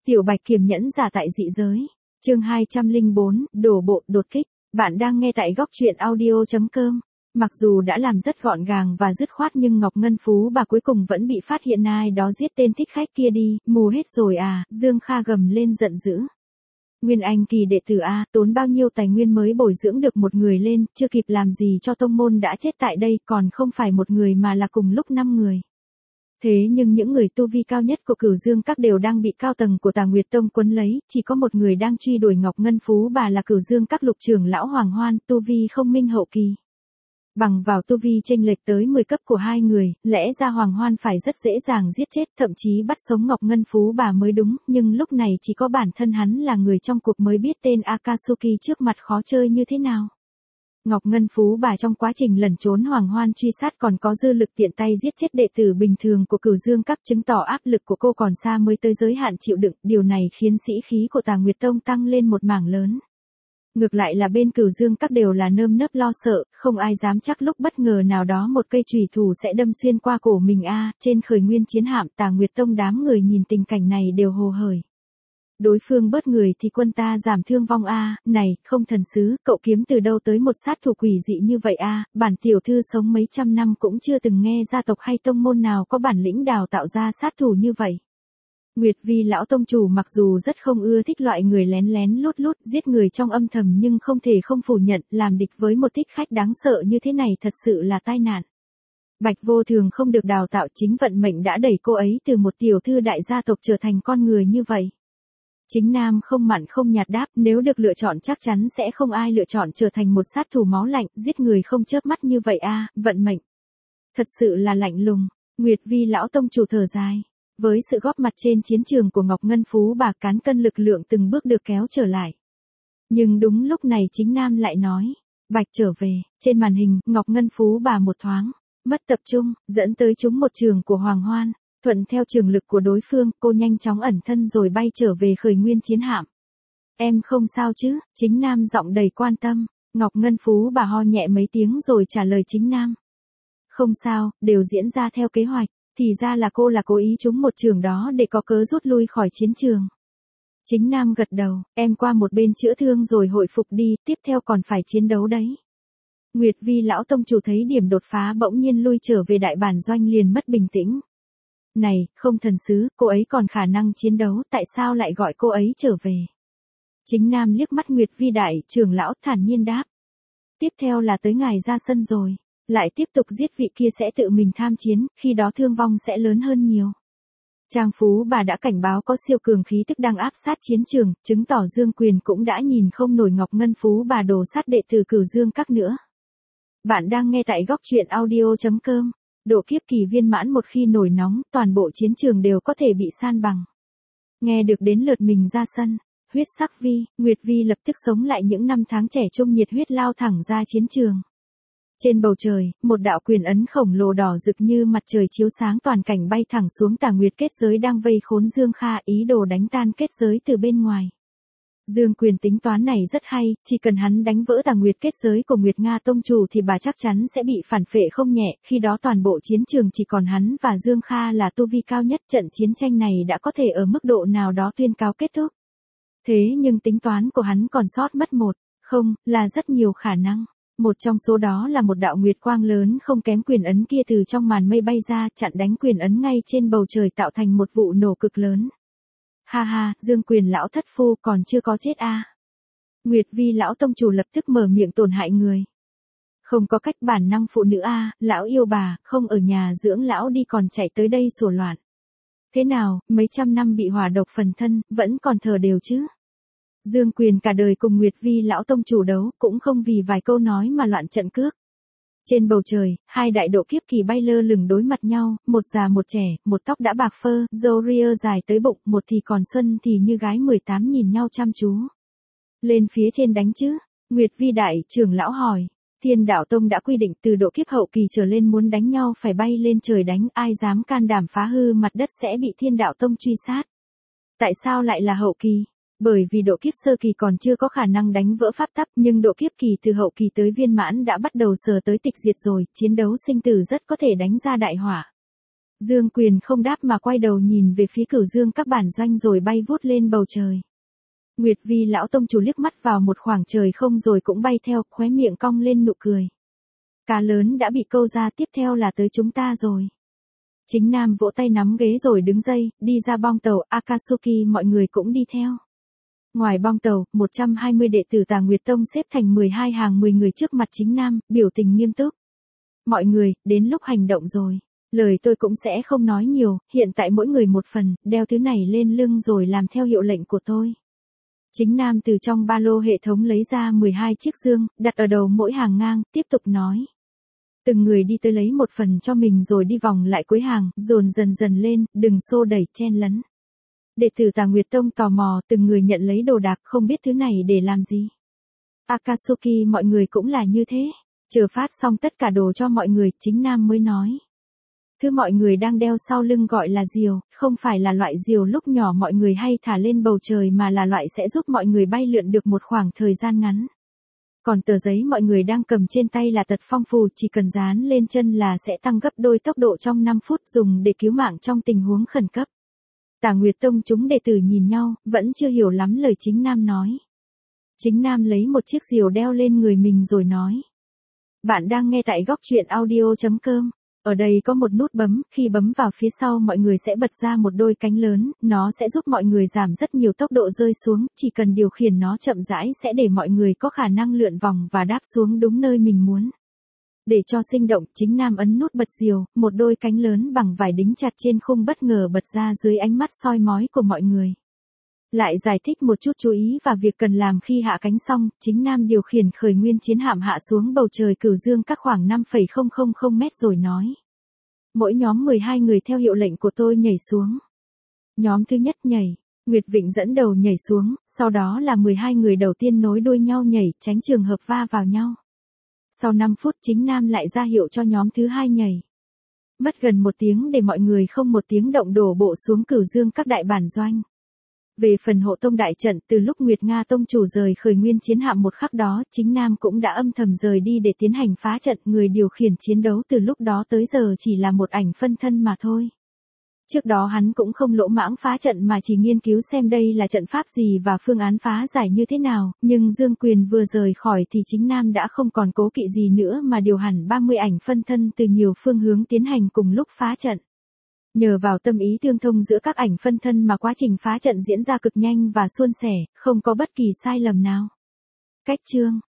Tiểu Bạch kiềm nhẫn giả tại dị giới. Chương 204, đổ bộ, đột kích. Bạn đang nghe tại góc truyện audio.com. Mặc dù đã làm rất gọn gàng và dứt khoát nhưng Ngọc Ngân Phú bà cuối cùng vẫn bị phát hiện ai đó giết tên thích khách kia đi, mù hết rồi à, Dương Kha gầm lên giận dữ. Nguyên Anh kỳ đệ tử A, tốn bao nhiêu tài nguyên mới bồi dưỡng được một người lên, chưa kịp làm gì cho tông môn đã chết tại đây, còn không phải một người mà là cùng lúc 5 người. Thế nhưng những người tu vi cao nhất của Cửu Dương Các đều đang bị cao tầng của Tà Nguyệt Tông quấn lấy, chỉ có một người đang truy đuổi Ngọc Ngân Phú bà là Cửu Dương Các lục trưởng lão Hoàng Hoan, tu vi không minh hậu kỳ. Bằng vào tu vi chênh lệch tới 10 cấp của hai người, lẽ ra Hoàng Hoan phải rất dễ dàng giết chết, thậm chí bắt sống Ngọc Ngân Phú bà mới đúng, nhưng lúc này chỉ có bản thân hắn là người trong cuộc mới biết tên Akatsuki trước mặt khó chơi như thế nào. Ngọc Ngân Phú bà trong quá trình lẩn trốn Hoàng Hoan truy sát còn có dư lực tiện tay giết chết đệ tử bình thường của Cửu Dương Các, chứng tỏ áp lực của cô còn xa mới tới giới hạn chịu đựng, điều này khiến sĩ khí của Tà Nguyệt Tông tăng lên một mảng lớn. Ngược lại là bên Cửu Dương Các đều là nơm nớp lo sợ, không ai dám chắc lúc bất ngờ nào đó một cây chùy thủ sẽ đâm xuyên qua cổ mình a. Trên khởi nguyên chiến hạm Tà Nguyệt Tông đám người nhìn tình cảnh này đều hồ hởi. Đối phương bớt người thì quân ta giảm thương vong a. Này, không thần sứ, cậu kiếm từ đâu tới một sát thủ quỷ dị như vậy a? Bản tiểu thư sống mấy trăm năm cũng chưa từng nghe gia tộc hay tông môn nào có bản lĩnh đào tạo ra sát thủ như vậy. Nguyệt Vi lão tông chủ mặc dù rất không ưa thích loại người lén lén lút lút giết người trong âm thầm nhưng không thể không phủ nhận, làm địch với một thích khách đáng sợ như thế này thật sự là tai nạn. Bạch Vô Thường không được đào tạo, chính vận mệnh đã đẩy cô ấy từ một tiểu thư đại gia tộc trở thành con người như vậy. Chính Nam không mặn không nhạt đáp, nếu được lựa chọn chắc chắn sẽ không ai lựa chọn trở thành một sát thủ máu lạnh, giết người không chớp mắt như vậy a. Vận mệnh. Thật sự là lạnh lùng. Nguyệt Vi lão tông chủ thở dài. Với sự góp mặt trên chiến trường của Ngọc Ngân Phú bà, cán cân lực lượng từng bước được kéo trở lại. Nhưng đúng lúc này chính Nam lại nói, Bạch trở về. Trên màn hình, Ngọc Ngân Phú bà một thoáng mất tập trung, dẫn tới trúng một trường của Hoàng Hoan. Thuận theo trường lực của đối phương, cô nhanh chóng ẩn thân rồi bay trở về khởi nguyên chiến hạm. Em không sao chứ? Chính Nam giọng đầy quan tâm. Ngọc Ngân Phú bà ho nhẹ mấy tiếng rồi trả lời chính Nam. Không sao, đều diễn ra theo kế hoạch. Thì ra là cô là cố ý trúng một trường đó để có cớ rút lui khỏi chiến trường. Chính Nam gật đầu, em qua một bên chữa thương rồi hồi phục đi, tiếp theo còn phải chiến đấu đấy. Nguyệt Vi lão tông chủ thấy điểm đột phá bỗng nhiên lui trở về đại bản doanh liền mất bình tĩnh. Này, không thần sứ, cô ấy còn khả năng chiến đấu, tại sao lại gọi cô ấy trở về? Chính Nam liếc mắt Nguyệt Vi đại trưởng lão thản nhiên đáp. Tiếp theo là tới ngài ra sân rồi. Lại tiếp tục giết vị kia sẽ tự mình tham chiến, khi đó thương vong sẽ lớn hơn nhiều. Trang Phú bà đã cảnh báo có siêu cường khí tức đang áp sát chiến trường, chứng tỏ Dương Quyền cũng đã nhìn không nổi Ngọc Ngân Phú bà đổ sát đệ tử Cửu Dương Các nữa. Bạn đang nghe tại góc truyện audio.com. Độ kiếp kỳ viên mãn một khi nổi nóng, toàn bộ chiến trường đều có thể bị san bằng. Nghe được đến lượt mình ra sân, huyết sắc Vi, Nguyệt Vi lập tức sống lại những năm tháng trẻ trung nhiệt huyết lao thẳng ra chiến trường. Trên bầu trời, một đạo quyền ấn khổng lồ đỏ rực như mặt trời chiếu sáng toàn cảnh bay thẳng xuống Tà Nguyệt kết giới đang vây khốn Dương Kha, ý đồ đánh tan kết giới từ bên ngoài. Dương Quyền tính toán này rất hay, chỉ cần hắn đánh vỡ Tà Nguyệt kết giới của Nguyệt Nga tông chủ thì bà chắc chắn sẽ bị phản phệ không nhẹ, khi đó toàn bộ chiến trường chỉ còn hắn và Dương Kha là tu vi cao nhất, trận chiến tranh này đã có thể ở mức độ nào đó tuyên cáo kết thúc. Thế nhưng tính toán của hắn còn sót mất là rất nhiều khả năng. Một trong số đó là một đạo nguyệt quang lớn không kém quyền ấn kia từ trong màn mây bay ra, chặn đánh quyền ấn ngay trên bầu trời tạo thành một vụ nổ cực lớn. Ha ha, Dương Quyền lão thất phu còn chưa có chết a. Nguyệt Vi lão tông chủ lập tức mở miệng tổn hại người. Không có cách, bản năng phụ nữ a, lão yêu bà, không ở nhà dưỡng lão đi còn chạy tới đây sủa loạn. Thế nào, mấy trăm năm bị hỏa độc phần thân, vẫn còn thờ đều chứ? Dương Quyền cả đời cùng Nguyệt Vi lão tông chủ đấu, cũng không vì vài câu nói mà loạn trận cước. Trên bầu trời, hai đại độ kiếp kỳ bay lơ lửng đối mặt nhau, một già một trẻ, một tóc đã bạc phơ, râu ria dài tới bụng, một thì còn xuân thì như gái 18 nhìn nhau chăm chú. Lên phía trên đánh chứ? Nguyệt Vi đại trưởng lão hỏi. Thiên Đạo Tông đã quy định từ độ kiếp hậu kỳ trở lên muốn đánh nhau phải bay lên trời đánh, ai dám can đảm phá hư mặt đất sẽ bị Thiên Đạo Tông truy sát. Tại sao lại là hậu kỳ? Bởi vì độ kiếp sơ kỳ còn chưa có khả năng đánh vỡ pháp tắc, nhưng độ kiếp kỳ từ hậu kỳ tới viên mãn đã bắt đầu sờ tới tịch diệt rồi, chiến đấu sinh tử rất có thể đánh ra đại hỏa. Dương Quyền không đáp mà quay đầu nhìn về phía Cửu Dương các bản doanh rồi bay vút lên bầu trời. Nguyệt Vi lão tông chủ liếc mắt vào một khoảng trời không rồi cũng bay theo, khóe miệng cong lên nụ cười. Cá lớn đã bị câu ra, tiếp theo là tới chúng ta rồi. Chính Nam vỗ tay nắm ghế rồi đứng dậy, đi ra bong tàu Akatsuki, mọi người cũng đi theo. Ngoài bong tàu, 120 đệ tử Tà Nguyệt Tông xếp thành 12 hàng 10 người trước mặt Chính Nam, biểu tình nghiêm túc. Mọi người, đến lúc hành động rồi. Lời tôi cũng sẽ không nói nhiều, hiện tại mỗi người một phần, đeo thứ này lên lưng rồi làm theo hiệu lệnh của tôi. Chính Nam từ trong ba lô hệ thống lấy ra 12 chiếc dương, đặt ở đầu mỗi hàng ngang, tiếp tục nói. Từng người đi tới lấy một phần cho mình rồi đi vòng lại cuối hàng, dồn dần dần lên, đừng xô đẩy chen lấn. Đệ tử Tà Nguyệt Tông tò mò, từng người nhận lấy đồ đạc, không biết thứ này để làm gì. Akatsuki, mọi người cũng là như thế. Chờ phát xong tất cả đồ cho mọi người, Chính Nam mới nói. Thứ mọi người đang đeo sau lưng gọi là diều, không phải là loại diều lúc nhỏ mọi người hay thả lên bầu trời mà là loại sẽ giúp mọi người bay lượn được một khoảng thời gian ngắn. Còn tờ giấy mọi người đang cầm trên tay là tật phong phù, chỉ cần dán lên chân là sẽ tăng gấp đôi tốc độ trong 5 phút, dùng để cứu mạng trong tình huống khẩn cấp. Tà Nguyệt Tông chúng đệ tử nhìn nhau, vẫn chưa hiểu lắm lời Chính Nam nói. Chính Nam lấy một chiếc diều đeo lên người mình rồi nói. Bạn đang nghe tại Góc Truyện Audio.com. Ở đây có một nút bấm, khi bấm vào phía sau mọi người sẽ bật ra một đôi cánh lớn, nó sẽ giúp mọi người giảm rất nhiều tốc độ rơi xuống, chỉ cần điều khiển nó chậm rãi sẽ để mọi người có khả năng lượn vòng và đáp xuống đúng nơi mình muốn. Để cho sinh động, Chính Nam ấn nút bật diều, một đôi cánh lớn bằng vải đính chặt trên khung bất ngờ bật ra dưới ánh mắt soi mói của mọi người. Lại giải thích một chút chú ý và việc cần làm khi hạ cánh xong, Chính Nam điều khiển khởi nguyên chiến hạm hạ xuống bầu trời Cửu Dương các khoảng 5,000 mét rồi nói. Mỗi nhóm 12 người theo hiệu lệnh của tôi nhảy xuống. Nhóm thứ nhất nhảy, Nguyệt Vịnh dẫn đầu nhảy xuống, sau đó là 12 người đầu tiên nối đuôi nhau nhảy, tránh trường hợp va vào nhau. Sau 5 phút Chính Nam lại ra hiệu cho nhóm thứ hai nhảy. Mất gần 1 tiếng để mọi người không một tiếng động đổ bộ xuống Cửu Dương các đại bản doanh. Về phần hộ tông đại trận, từ lúc Nguyệt Nga tông chủ rời khởi nguyên chiến hạm một khắc đó, Chính Nam cũng đã âm thầm rời đi để tiến hành phá trận, người điều khiển chiến đấu từ lúc đó tới giờ chỉ là một ảnh phân thân mà thôi. Trước đó hắn cũng không lỗ mãng phá trận mà chỉ nghiên cứu xem đây là trận pháp gì và phương án phá giải như thế nào, nhưng Dương Quyền vừa rời khỏi thì Chính Nam đã không còn cố kỵ gì nữa mà điều hẳn 30 ảnh phân thân từ nhiều phương hướng tiến hành cùng lúc phá trận. Nhờ vào tâm ý tương thông giữa các ảnh phân thân mà quá trình phá trận diễn ra cực nhanh và suôn sẻ, không có bất kỳ sai lầm nào. Cách chương